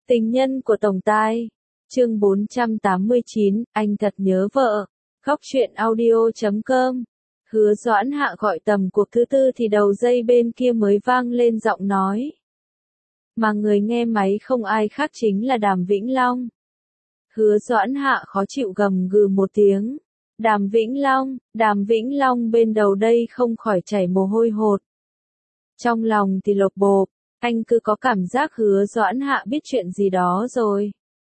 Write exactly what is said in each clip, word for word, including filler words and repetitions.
Tình nhân của tổng tài. Chương bốn trăm tám mươi chín, anh thật nhớ vợ. Khóc chuyện audio chấm com. Hứa Doãn Hạ gọi tầm cuộc thứ tư thì đầu dây bên kia mới vang lên giọng nói. Mà người nghe máy không ai khác chính là Đàm Vĩnh Long. Hứa Doãn Hạ khó chịu gầm gừ một tiếng. Đàm Vĩnh Long, Đàm Vĩnh Long bên đầu đây không khỏi chảy mồ hôi hột. Trong lòng thì lột bộp, anh cứ có cảm giác Hứa Doãn Hạ biết chuyện gì đó rồi.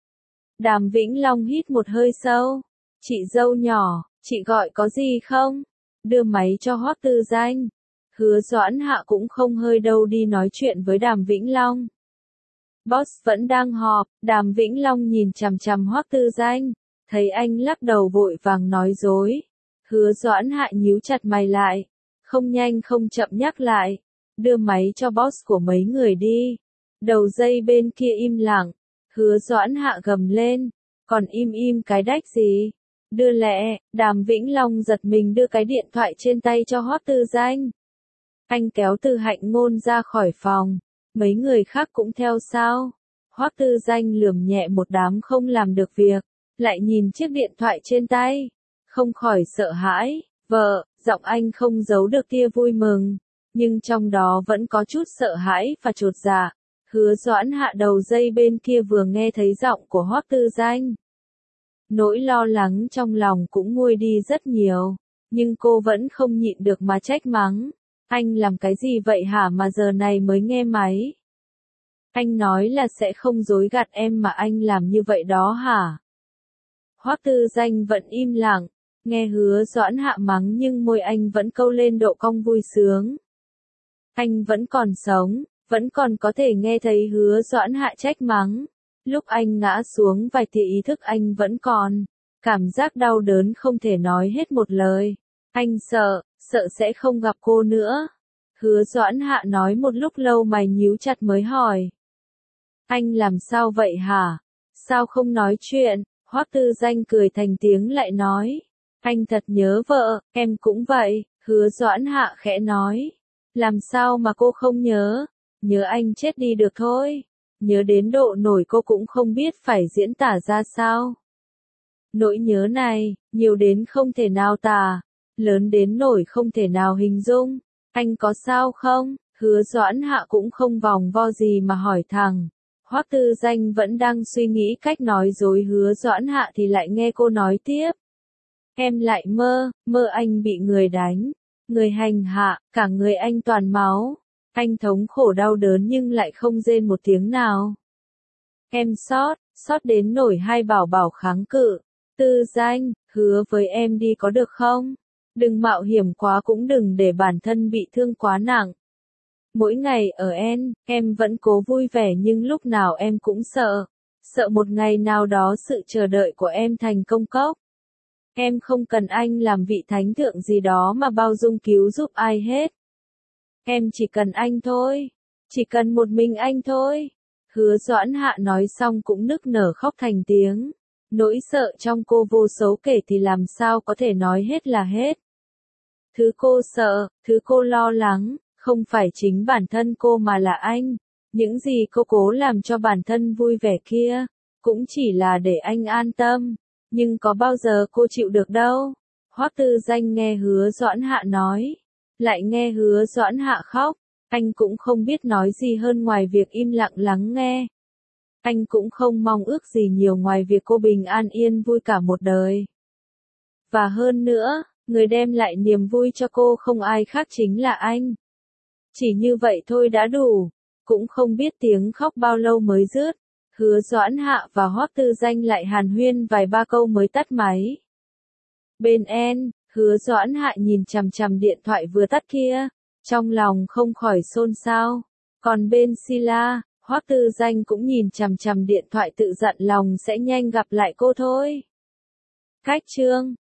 Đàm Vĩnh Long hít một hơi sâu. Chị dâu nhỏ, chị gọi có gì không? Đưa máy cho Hoắc Tư Danh. Hứa Doãn Hạ cũng không hơi đâu đi nói chuyện với Đàm Vĩnh Long. Boss vẫn đang họp, Đàm Vĩnh Long nhìn chằm chằm Hoắc Tư Danh, thấy anh lắc đầu vội vàng nói dối. Hứa Doãn Hạ nhíu chặt mày lại, không nhanh không chậm nhắc lại, đưa máy cho boss của mấy người đi. Đầu dây bên kia im lặng, Hứa Doãn Hạ gầm lên, còn im im cái đách gì? Đưa lẹ, Đàm Vĩnh Long giật mình đưa cái điện thoại trên tay cho Hoắc Tư Danh. Anh kéo Từ Hạnh Ngôn ra khỏi phòng, mấy người khác cũng theo sau. Hoắc Tư Danh lườm nhẹ một đám không làm được việc, lại nhìn chiếc điện thoại trên tay, không khỏi sợ hãi. Vợ, giọng anh không giấu được tia vui mừng, nhưng trong đó vẫn có chút sợ hãi và chột dạ. Hứa Doãn Hạ đầu dây bên kia vừa nghe thấy giọng của Hoắc Tư Danh. Nỗi lo lắng trong lòng cũng nguôi đi rất nhiều, nhưng cô vẫn không nhịn được mà trách mắng. Anh làm cái gì vậy hả mà giờ này mới nghe máy? Anh nói là sẽ không dối gạt em mà anh làm như vậy đó hả? Hoắc Tư Danh vẫn im lặng, nghe Hứa Doãn Hạ mắng nhưng môi anh vẫn câu lên độ cong vui sướng. Anh vẫn còn sống, vẫn còn có thể nghe thấy Hứa Doãn Hạ trách mắng. Lúc anh ngã xuống vài thì ý thức anh vẫn còn. Cảm giác đau đớn không thể nói hết một lời. Anh sợ, sợ sẽ không gặp cô nữa. Hứa Doãn Hạ nói một lúc lâu mày nhíu chặt mới hỏi. Anh làm sao vậy hả? Sao không nói chuyện? Hoắc Tư Danh cười thành tiếng lại nói. Anh thật nhớ vợ, em cũng vậy. Hứa Doãn Hạ khẽ nói. Làm sao mà cô không nhớ? Nhớ anh chết đi được thôi. Nhớ đến độ nổi cô cũng không biết phải diễn tả ra sao. Nỗi nhớ này, nhiều đến không thể nào tả, lớn đến nổi không thể nào hình dung. Anh có sao không? Hứa Doãn Hạ cũng không vòng vo gì mà hỏi thẳng. Hoắc Tư Danh vẫn đang suy nghĩ cách nói dối Hứa Doãn Hạ thì lại nghe cô nói tiếp. Em lại mơ, mơ anh bị người đánh, người hành hạ, cả người anh toàn máu. Anh thống khổ đau đớn nhưng lại không rên một tiếng nào. Em sót, sót đến nổi hai bảo bảo kháng cự. Tư Danh, hứa với em đi có được không? Đừng mạo hiểm quá cũng đừng để bản thân bị thương quá nặng. Mỗi ngày ở en, em vẫn cố vui vẻ nhưng lúc nào em cũng sợ. Sợ một ngày nào đó sự chờ đợi của em thành công cốc. Em không cần anh làm vị thánh thượng gì đó mà bao dung cứu giúp ai hết. Em chỉ cần anh thôi. Chỉ cần một mình anh thôi. Hứa Doãn Hạ nói xong cũng nức nở khóc thành tiếng. Nỗi sợ trong cô vô số kể thì làm sao có thể nói hết là hết. Thứ cô sợ, thứ cô lo lắng, không phải chính bản thân cô mà là anh. Những gì cô cố làm cho bản thân vui vẻ kia, cũng chỉ là để anh an tâm. Nhưng có bao giờ cô chịu được đâu. Hoắc Tư Danh nghe Hứa Doãn Hạ nói, lại nghe Hứa Doãn Hạ khóc. Anh cũng không biết nói gì hơn ngoài việc im lặng lắng nghe. Anh cũng không mong ước gì nhiều ngoài việc cô bình an yên vui cả một đời. Và hơn nữa, người đem lại niềm vui cho cô không ai khác chính là anh. Chỉ như vậy thôi đã đủ. Cũng không biết tiếng khóc bao lâu mới dứt. Hứa Doãn Hạ và Hoắc Tư Danh lại hàn huyên vài ba câu mới tắt máy. Bên en, Hứa Doãn Hạ nhìn chằm chằm điện thoại vừa tắt kia, trong lòng không khỏi xôn xao. Còn bên Sila, Hoắc Tư Danh cũng nhìn chằm chằm điện thoại tự dặn lòng sẽ nhanh gặp lại cô thôi. Cách chương